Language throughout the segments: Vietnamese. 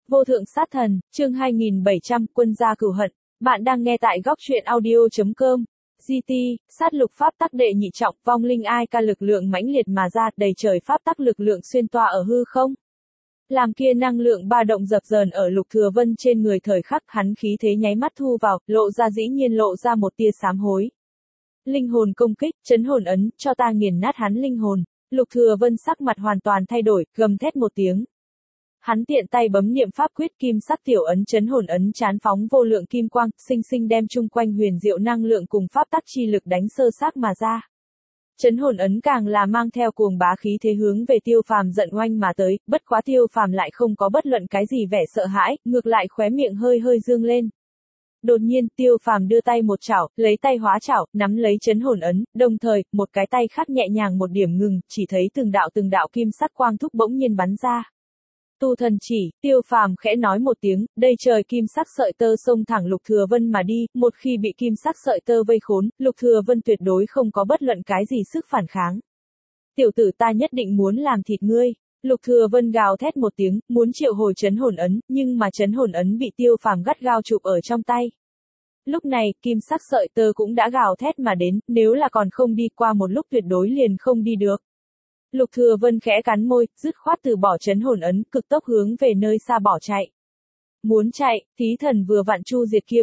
Vô thượng sát thần, chương 2700, quân gia cửu hận. Bạn đang nghe tại góc truyện audio.com. GT, sát lục pháp tắc đệ nhị trọng, vong linh ai ca lực lượng mãnh liệt mà ra, đầy trời pháp tắc lực lượng xuyên toa ở hư không. Làm kia năng lượng ba động dập dờn ở Lục Thừa Vân trên người, thời khắc hắn khí thế nháy mắt thu vào, lộ ra dĩ nhiên lộ ra một tia sám hối. Linh hồn công kích, chấn hồn ấn, cho ta nghiền nát hắn linh hồn. Lục Thừa Vân sắc mặt hoàn toàn thay đổi, gầm thét một tiếng. Hắn tiện tay bấm niệm pháp quyết, kim sắc tiểu ấn chấn hồn ấn chán phóng vô lượng kim quang, sinh sinh đem chung quanh huyền diệu năng lượng cùng pháp tắc chi lực đánh sơ xác mà ra. Chấn hồn ấn càng là mang theo cuồng bá khí thế hướng về Tiêu Phàm giận oanh mà tới, bất quá Tiêu Phàm lại không có bất luận cái gì vẻ sợ hãi, ngược lại khóe miệng hơi hơi dương lên. Đột nhiên, Tiêu Phàm đưa tay một chảo, lấy tay hóa chảo, nắm lấy chấn hồn ấn, đồng thời, một cái tay khác nhẹ nhàng một điểm ngừng, chỉ thấy từng đạo kim sắc quang thúc bỗng nhiên bắn ra. Tu thần chỉ, Tiêu Phàm khẽ nói một tiếng, đây trời kim sắc sợi tơ xông thẳng Lục Thừa Vân mà đi, một khi bị kim sắc sợi tơ vây khốn, Lục Thừa Vân tuyệt đối không có bất luận cái gì sức phản kháng. Tiểu tử, ta nhất định muốn làm thịt ngươi. Lục Thừa Vân gào thét một tiếng, muốn triệu hồi chấn hồn ấn, nhưng mà chấn hồn ấn bị Tiêu Phàm gắt gao chụp ở trong tay. Lúc này, kim sắc sợi tơ cũng đã gào thét mà đến, nếu là còn không đi qua một lúc tuyệt đối liền không đi được. Lục Thừa Vân khẽ cắn môi, dứt khoát từ bỏ chấn hồn ấn, cực tốc hướng về nơi xa bỏ chạy. Muốn chạy, Thí Thần vừa vặn chu diệt kia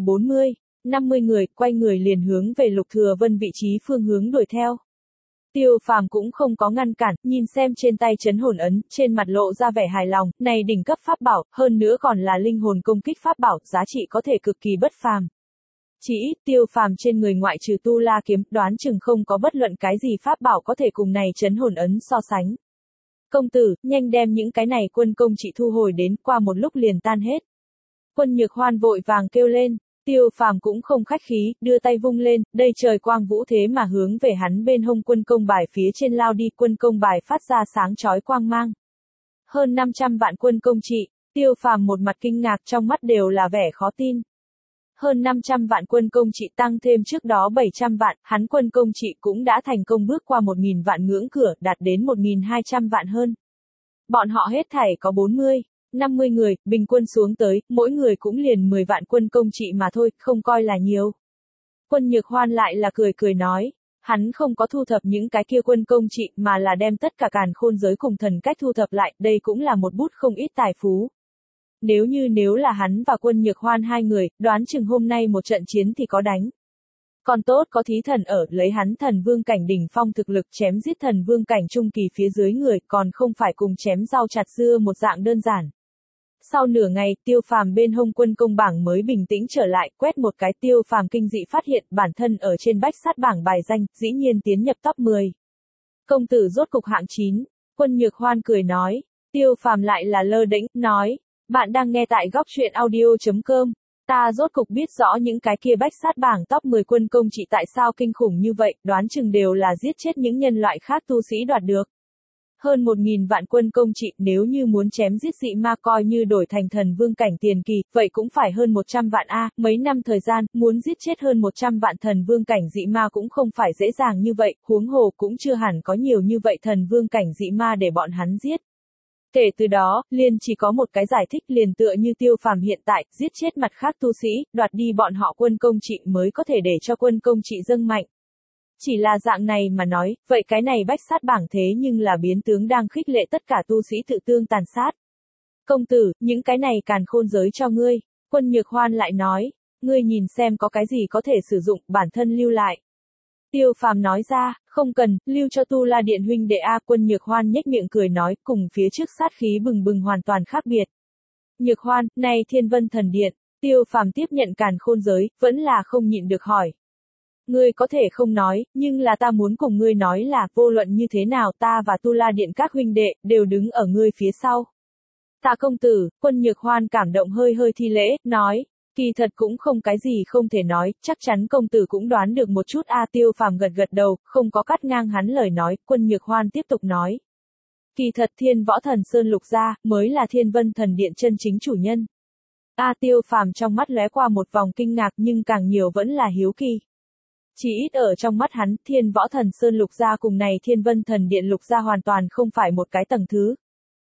50 người, quay người liền hướng về Lục Thừa Vân vị trí phương hướng đuổi theo. Tiêu Phàm cũng không có ngăn cản, nhìn xem trên tay chấn hồn ấn, trên mặt lộ ra vẻ hài lòng, này đỉnh cấp pháp bảo, hơn nữa còn là linh hồn công kích pháp bảo, giá trị có thể cực kỳ bất phàm. Chỉ ít Tiêu Phàm trên người ngoại trừ tu la kiếm, đoán chừng không có bất luận cái gì pháp bảo có thể cùng này chấn hồn ấn so sánh. Công tử, nhanh đem những cái này quân công trị thu hồi đến, qua một lúc liền tan hết. Quân Nhược Hoan vội vàng kêu lên, Tiêu Phàm cũng không khách khí, đưa tay vung lên, đây trời quang vũ thế mà hướng về hắn bên hông quân công bài phía trên lao đi, quân công bài phát ra sáng chói quang mang. Hơn 500 vạn quân công trị, Tiêu Phàm một mặt kinh ngạc, trong mắt đều là vẻ khó tin. Hơn 500 vạn quân công trị tăng thêm trước đó 700 vạn, hắn quân công trị cũng đã thành công bước qua 1.000 vạn ngưỡng cửa, đạt đến 1.200 vạn hơn. Bọn họ hết thảy có 50 người, bình quân xuống tới, mỗi người cũng liền 10 vạn quân công trị mà thôi, không coi là nhiều. Quân Nhược Hoan lại là cười nói, hắn không có thu thập những cái kia quân công trị mà là đem tất cả càn khôn giới cùng thần cách thu thập lại, đây cũng là một bút không ít tài phú. Nếu là hắn và Quân Nhược Hoan hai người, đoán chừng hôm nay một trận chiến thì có đánh. Còn tốt có Thí Thần ở, lấy hắn thần vương cảnh đỉnh phong thực lực chém giết thần vương cảnh trung kỳ phía dưới người, còn không phải cùng chém rau chặt dưa một dạng đơn giản. Sau nửa ngày, Tiêu Phàm bên hông quân công bảng mới bình tĩnh trở lại, quét một cái, Tiêu Phàm kinh dị phát hiện bản thân ở trên bách sát bảng bài danh, dĩ nhiên tiến nhập top 10. Công tử rốt cục hạng 9, Quân Nhược Hoan cười nói, Tiêu Phàm lại là lơ đễnh, nói. Bạn đang nghe tại góc truyện audio.com. Ta rốt cục biết rõ những cái kia bách sát bảng top 10 quân công trị tại sao kinh khủng như vậy, đoán chừng đều là giết chết những nhân loại khác tu sĩ đoạt được. Hơn 1.000 vạn quân công trị, nếu như muốn chém giết dị ma coi như đổi thành thần vương cảnh tiền kỳ, vậy cũng phải hơn 100 vạn a, mấy năm thời gian, muốn giết chết hơn 100 vạn thần vương cảnh dị ma cũng không phải dễ dàng như vậy, huống hồ cũng chưa hẳn có nhiều như vậy thần vương cảnh dị ma để bọn hắn giết. Kể từ đó, liền chỉ có một cái giải thích, liền tựa như Tiêu Phàm hiện tại, giết chết mặt khác tu sĩ, đoạt đi bọn họ quân công trị mới có thể để cho quân công trị dâng mạnh. Chỉ là dạng này mà nói, vậy cái này bách sát bảng thế nhưng là biến tướng đang khích lệ tất cả tu sĩ tự tương tàn sát. Công tử, những cái này càn khôn giới cho ngươi. Quân Nhược Hoan lại nói, ngươi nhìn xem có cái gì có thể sử dụng, bản thân lưu lại. Tiêu Phàm nói ra, không cần, lưu cho Tu La Điện huynh đệ a. Quân Nhược Hoan nhếch miệng cười nói, cùng phía trước sát khí bừng bừng hoàn toàn khác biệt. Nhược Hoan, này Thiên Vân Thần Điện. Tiêu Phàm tiếp nhận càn khôn giới, vẫn là không nhịn được hỏi. Ngươi có thể không nói, nhưng là ta muốn cùng ngươi nói là, vô luận như thế nào ta và Tu La Điện các huynh đệ, đều đứng ở ngươi phía sau. Tạ công tử, Quân Nhược Hoan cảm động hơi thi lễ, nói. Kỳ thật cũng không cái gì không thể nói, chắc chắn công tử cũng đoán được một chút a. Tiêu Phàm gật đầu, không có cắt ngang hắn lời nói, Quân Nhược Hoan tiếp tục nói. Kỳ thật Thiên Võ Thần Sơn Lục gia, mới là Thiên Vân Thần Điện chân chính chủ nhân. Tiêu Phàm trong mắt lóe qua một vòng kinh ngạc nhưng càng nhiều vẫn là hiếu kỳ. Chỉ ít ở trong mắt hắn, Thiên Võ Thần Sơn Lục gia cùng này Thiên Vân Thần Điện Lục gia hoàn toàn không phải một cái tầng thứ.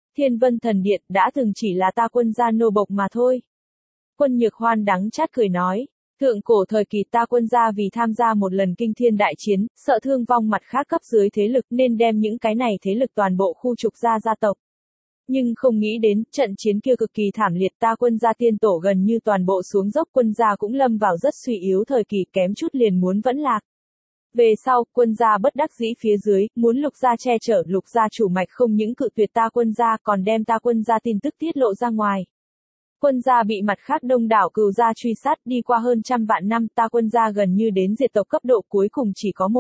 Thiên Vân Thần Điện đã từng chỉ là ta quân gia nô bộc mà thôi. Quân Nhược Hoan đắng chát cười nói, thượng cổ thời kỳ ta quân gia vì tham gia một lần kinh thiên đại chiến, sợ thương vong mặt khác cấp dưới thế lực nên đem những cái này thế lực toàn bộ khu trục ra gia tộc. Nhưng không nghĩ đến, trận chiến kia cực kỳ thảm liệt, ta quân gia tiên tổ gần như toàn bộ xuống dốc, quân gia cũng lâm vào rất suy yếu thời kỳ, kém chút liền muốn vẫn lạc. Về sau, quân gia bất đắc dĩ phía dưới, muốn Lục gia che chở, Lục gia chủ mạch không những cự tuyệt ta quân gia còn đem ta quân gia tin tức tiết lộ ra ngoài. Quân gia bị mặt khác đông đảo cừu gia truy sát, đi qua hơn trăm vạn năm, ta quân gia gần như đến diệt tộc cấp độ, cuối cùng chỉ có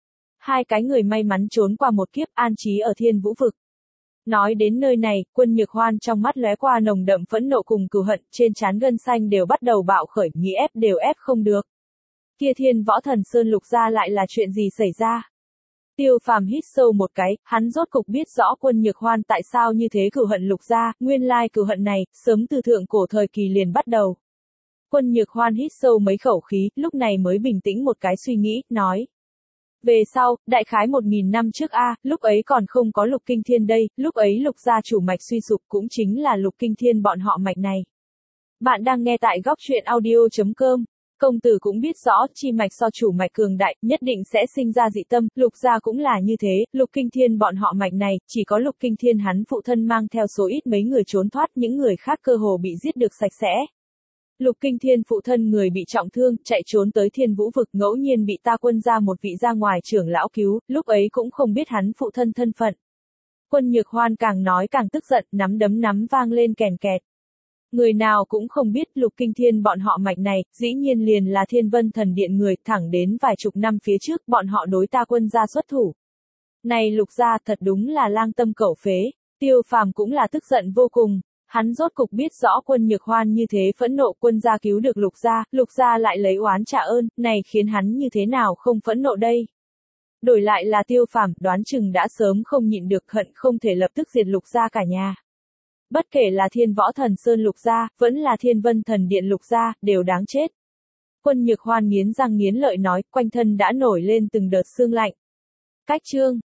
hai cái người may mắn trốn qua một kiếp, an trí ở Thiên Vũ vực. Nói đến nơi này, Quân Nhược Hoan trong mắt lóe qua nồng đậm phẫn nộ cùng cừu hận, trên trán gân xanh đều bắt đầu bạo khởi, nghĩ ép đều ép không được. Kia Thiên Võ Thần Sơn Lục gia lại là chuyện gì xảy ra? Tiêu Phàm hít sâu một cái, hắn rốt cục biết rõ Quân Nhược Hoan tại sao như thế cừu hận Lục gia, nguyên lai cừu hận này, sớm từ thượng cổ thời kỳ liền bắt đầu. Quân Nhược Hoan hít sâu mấy khẩu khí, lúc này mới bình tĩnh một cái suy nghĩ, nói. Về sau, đại khái 1000 năm trước lúc ấy còn không có Lục Kinh Thiên đây, lúc ấy Lục gia chủ mạch suy sụp cũng chính là Lục Kinh Thiên bọn họ mạch này. Bạn đang nghe tại góc truyện audio.com. Công tử cũng biết rõ, chi mạch so chủ mạch cường đại, nhất định sẽ sinh ra dị tâm, Lục gia cũng là như thế, Lục Kinh Thiên bọn họ mạch này, chỉ có Lục Kinh Thiên hắn phụ thân mang theo số ít mấy người trốn thoát, những người khác cơ hồ bị giết được sạch sẽ. Lục Kinh Thiên phụ thân người bị trọng thương, chạy trốn tới Thiên Vũ vực, ngẫu nhiên bị ta quân gia một vị ra ngoài trưởng lão cứu, lúc ấy cũng không biết hắn phụ thân thân phận. Quân Nhược Hoan càng nói càng tức giận, nắm đấm nắm vang lên kèn kẹt. Người nào cũng không biết Lục Kinh Thiên bọn họ mạch này, dĩ nhiên liền là Thiên Vân Thần Điện người, thẳng đến vài chục năm phía trước, bọn họ đối ta quân gia xuất thủ. Này Lục gia thật đúng là lang tâm cẩu phế, Tiêu Phàm cũng là tức giận vô cùng. Hắn rốt cục biết rõ Quân Nhược Hoan như thế phẫn nộ, quân gia cứu được Lục gia lại lấy oán trả ơn, này khiến hắn như thế nào không phẫn nộ đây. Đổi lại là Tiêu Phàm, đoán chừng đã sớm không nhịn được, hận không thể lập tức diệt Lục gia cả nhà. Bất kể là Thiên Võ Thần Sơn Lục gia, vẫn là Thiên Vân Thần Điện Lục gia, đều đáng chết. Quân Nhược Hoan nghiến răng nghiến lợi nói, quanh thân đã nổi lên từng đợt sương lạnh. Cách chương